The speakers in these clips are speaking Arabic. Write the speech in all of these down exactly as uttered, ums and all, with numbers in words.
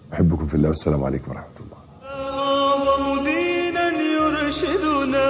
أحبكم في الله والسلام عليكم ورحمة الله. أعظم دينا يرشدنا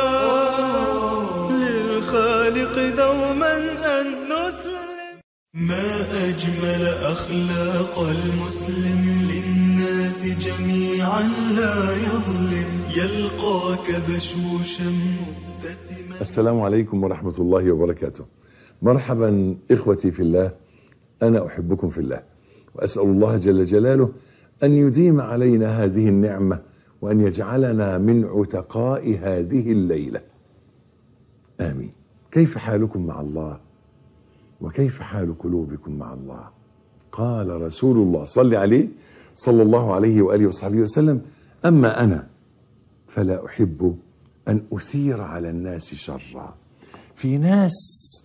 للخالق دوما أن نسلم. ما أجمل أخلاق المسلم للناس جميعا لا يظلم يلقاك بشوشا مبتسما. السلام عليكم ورحمة الله وبركاته. مرحبا إخوتي في الله، أنا أحبكم في الله، وأسأل الله جل جلاله أن يديم علينا هذه النعمة وأن يجعلنا من عتقاء هذه الليلة، آمين. كيف حالكم مع الله؟ وكيف حال قلوبكم مع الله؟ قال رسول الله صلى عليه صلى الله عليه وآله وصحبه وسلم: أما أنا فلا أحب أن أثير على الناس شرا. في ناس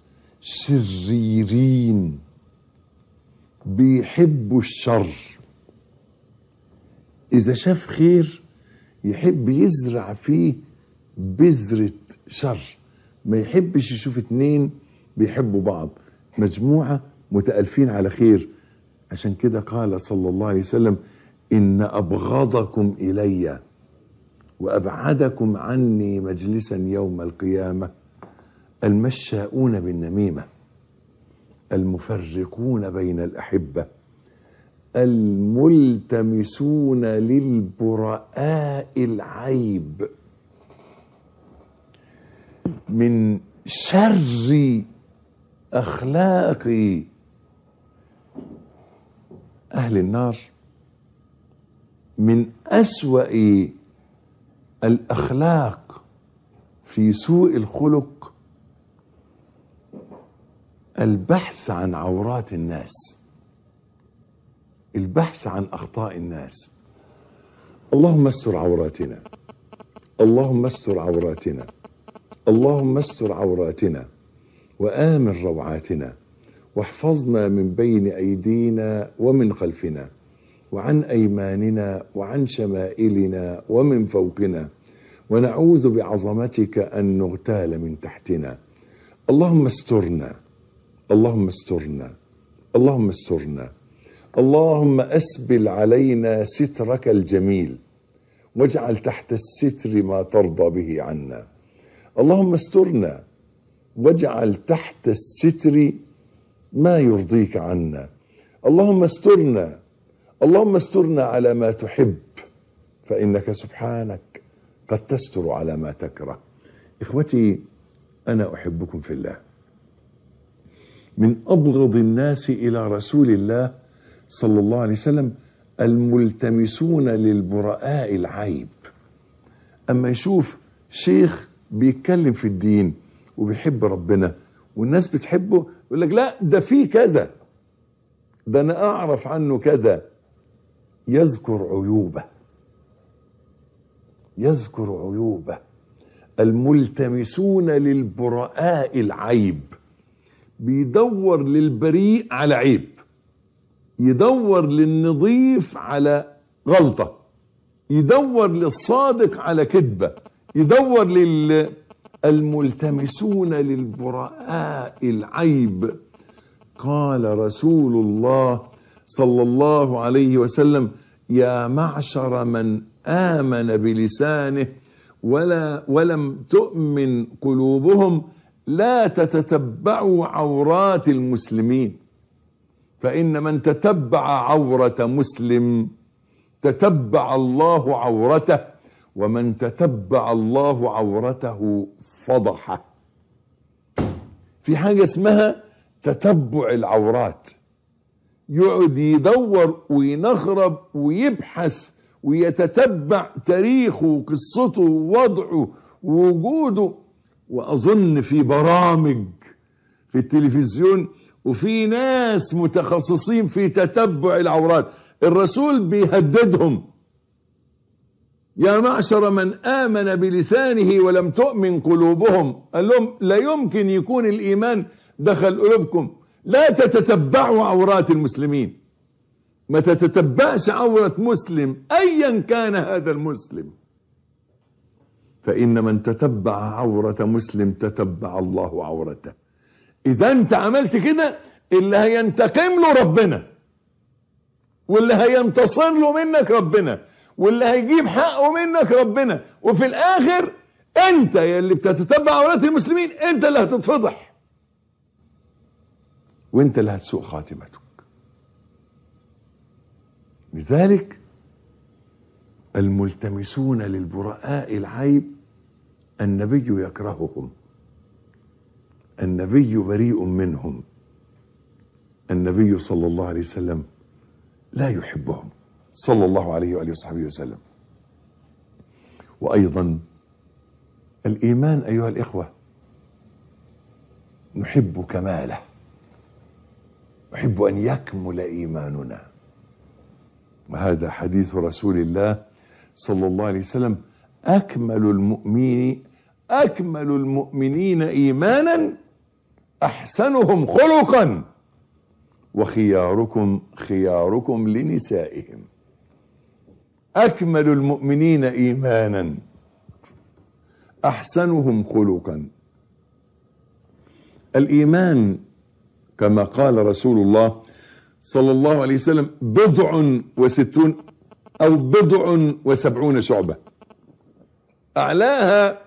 شريرين بيحبوا الشر، إذا شاف خير يحب يزرع فيه بذرة شر، ما يحبش يشوف اتنين بيحبوا بعض، مجموعة متألفين على خير. عشان كده قال صلى الله عليه وسلم: إن أبغضكم إلي وأبعدكم عني مجلسا يوم القيامة المشاؤون بالنميمة، المفرقون بين الأحبة، الملتمسون للبراء العيب. من شر أخلاق أهل النار، من أسوأ الأخلاق في سوء الخلق البحث عن عورات الناس، البحث عن أخطاء الناس. اللهم استر عوراتنا، اللهم استر عوراتنا، اللهم استر عوراتنا وآمن روعاتنا، واحفظنا من بين أيدينا ومن خلفنا وعن أيماننا وعن شمائلنا ومن فوقنا، ونعوذ بعظمتك أن نغتال من تحتنا. اللهم استرنا، اللهم استرنا، اللهم استرنا. اللهم أسبل علينا سترك الجميل، واجعل تحت الستر ما ترضى به عنا. اللهم استرنا واجعل تحت الستر ما يرضيك عنا. اللهم استرنا، اللهم استرنا على ما تحب، فإنك سبحانك قد تستر على ما تكره. إخوتي، أنا أحبكم في الله. من أبغض الناس إلى رسول الله صلى الله عليه وسلم الملتمسون للبراء العيب. أما يشوف شيخ بيتكلم في الدين وبيحب ربنا والناس بتحبه، يقول لك لا ده فيه كذا، ده أنا أعرف عنه كذا، يذكر عيوبه، يذكر عيوبه. الملتمسون للبراء العيب، بيدور للبريء على عيب، يدور للنظيف على غلطة، يدور للصادق على كذبة، يدور لل الملتمسون للبراء العيب. قال رسول الله صلى الله عليه وسلم: يا معشر من آمن بلسانه ولا ولم تؤمن قلوبهم لا تتتبعوا عورات المسلمين، فإن من تتبع عورة مسلم تتبع الله عورته، ومن تتبع الله عورته فضحه. في حاجة اسمها تتبع العورات، يقعد يدور وينخرب ويبحث ويتتبع تاريخه وقصته ووضعه ووجوده. وأظن في برامج في التلفزيون وفي ناس متخصصين في تتبع العورات، الرسول بيهددهم: يا معشر من آمن بلسانه ولم تؤمن قلوبهم. قال لهم لا يمكن يكون الإيمان دخل قلوبكم، لا تتتبعوا عورات المسلمين، ما تتتبعش عورة مسلم أيا كان هذا المسلم، فإن من تتبع عورة مسلم تتبع الله عورته. إذا أنت عملت كده اللي هينتقم له ربنا، واللي هينتصر له منك ربنا، واللي هيجيب حقه منك ربنا، وفي الاخر انت يا اللي بتتتبع عورات المسلمين انت اللي هتتفضح، وانت اللي هتسوء خاتمتك. لذلك الملتمسون للبراء العيب النبي يكرههم، النبي بريء منهم، النبي صلى الله عليه وسلم لا يحبهم صلى الله عليه وآله وصحبه وسلم. وأيضا الإيمان أيها الإخوة نحب كماله، نحب أن يكمل إيماننا، وهذا حديث رسول الله صلى الله عليه وسلم: أكمل المؤمنين أكمل المؤمنين إيمانا أحسنهم خلقا وخياركم خياركم لنسائهم. أكمل المؤمنين إيمانا أحسنهم خلقا. الإيمان كما قال رسول الله صلى الله عليه وسلم بضع وستون أو بضع وسبعون شعبة، أعلاها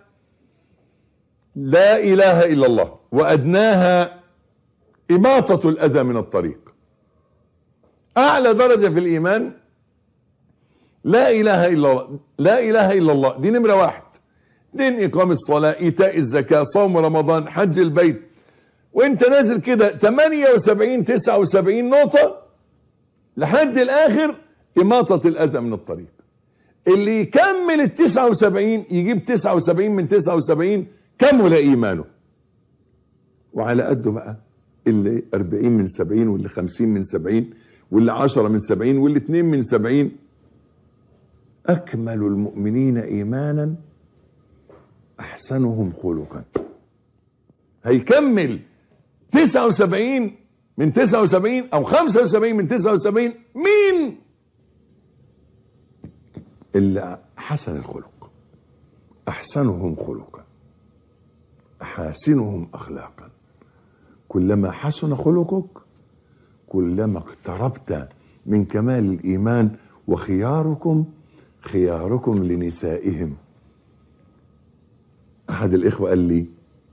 لا إله إلا الله، وأدناها إماطة الأذى من الطريق. أعلى درجة في الإيمان لا إله إلا الله، لا إله إلا الله دي نمرة واحد، دين إقام الصلاة، إيتاء الزكاة، صوم رمضان، حج البيت، وانت نازل كده ثمانية وسبعين تسعة وسبعين نقطة لحد الآخر إماطة الأذى من الطريق. اللي يكمل ال تسعة وسبعين يجيب تسعة وسبعين من تسعة وسبعين كمل إيمانه، وعلى قده بقى اللي أربعين من سبعين، واللي خمسين من سبعين، واللي عشرة من سبعين، واللي اتنين من سبعين. أكمل المؤمنين إيمانا أحسنهم خلقا. هيكمل تسعة وسبعين من تسعة وسبعين أو خمسة وسبعين من تسعة وسبعين. مين؟ اللي حسن الخلق، أحسنهم خلقا أحاسنهم أخلاقا. كلما حسن خلقك كلما اقتربت من كمال الإيمان. وخياركم خياركم لنسائهم. أحد الإخوة قال لي: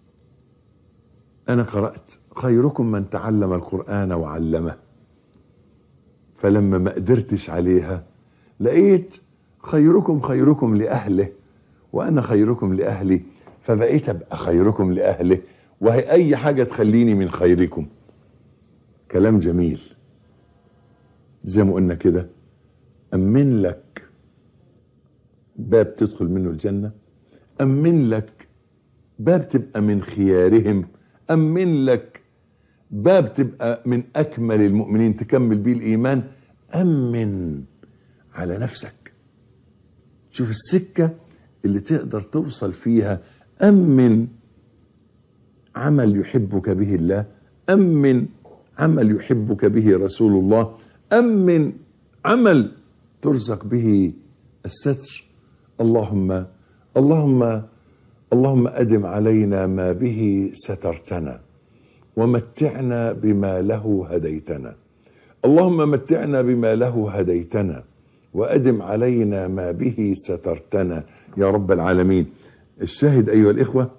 أنا قرأت خيركم من تعلم القرآن وعلمه، فلما ما قدرتش عليها لقيت خيركم خيركم لأهله، وأنا خيركم لأهلي، فبقيت أبقى خيركم لأهله، وهي أي حاجة تخليني من خيركم. كلام جميل. زي ما قلنا كده، أمن لك باب تدخل منه الجنة، أمن لك باب تبقى من خيارهم، أمن لك باب تبقى من أكمل المؤمنين تكمل بيه الإيمان. أمن على نفسك، شوف السكة اللي تقدر توصل فيها. أمن عمل يحبك به الله، أمن عمل يحبك به رسول الله، أمن عمل ترزق به الستر. اللهم اللهم اللهم أدم علينا ما به سترتنا، ومتعنا بما له هديتنا. اللهم متعنا بما له هديتنا، وأدم علينا ما به سترتنا يا رب العالمين. الشاهد أيها الإخوة،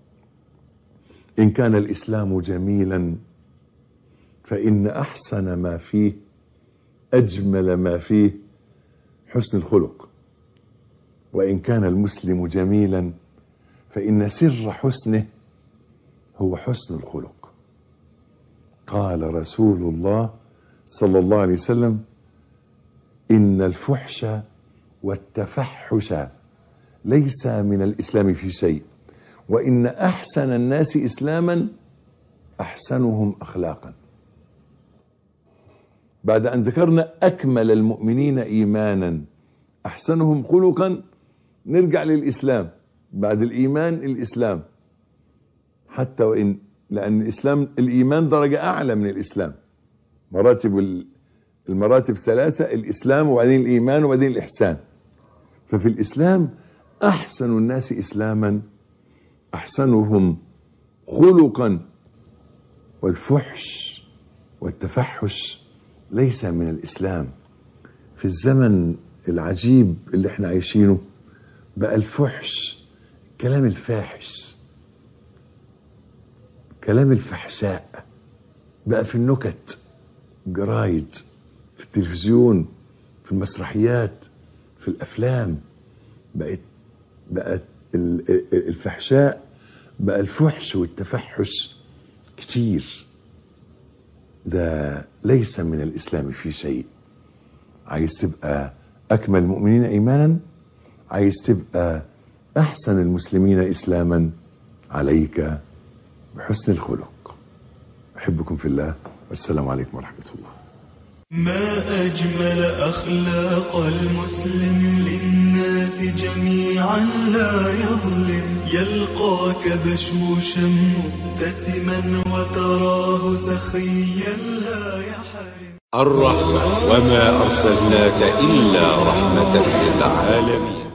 إن كان الإسلام جميلا فإن أحسن ما فيه، أجمل ما فيه حسن الخلق. وإن كان المسلم جميلا فإن سر حسنه هو حسن الخلق. قال رسول الله صلى الله عليه وسلم: إن الفحش والتفحش ليس من الإسلام في شيء، وإن أحسن الناس إسلاما أحسنهم أخلاقا. بعد أن ذكرنا أكمل المؤمنين إيمانا أحسنهم خلقا، نرجع للإسلام. بعد الإيمان الإسلام، حتى وإن لأن الإسلام الإيمان درجة أعلى من الإسلام. مراتب المراتب ثلاثة: الإسلام وبعدين الإيمان وبعدين الإحسان. ففي الإسلام أحسن الناس إسلاما أحسنهم خلقا، والفحش والتفحش ليس من الإسلام. في الزمن العجيب اللي احنا عايشينه بقى الفحش، كلام الفاحش، كلام الفحشاء بقى في النكت، جرايد، في التلفزيون، في المسرحيات، في الافلام. بقت بقت الفحشاء، بقى الفحش والتفحش كتير. ده ليس من الاسلام في شيء. عايز تبقى اكمل المؤمنين ايمانا، عايز تبقى احسن المسلمين اسلاما، عليك بحسن الخلق. احبكم في الله، والسلام عليكم ورحمه الله. ما أجمل أخلاق المسلم للناس جميعا لا يظلم، يلقاك بشوشا مبتسما وتراه سخيا لا يحرم. الرحمة، وما أرسلناك إلا رحمة للعالمين.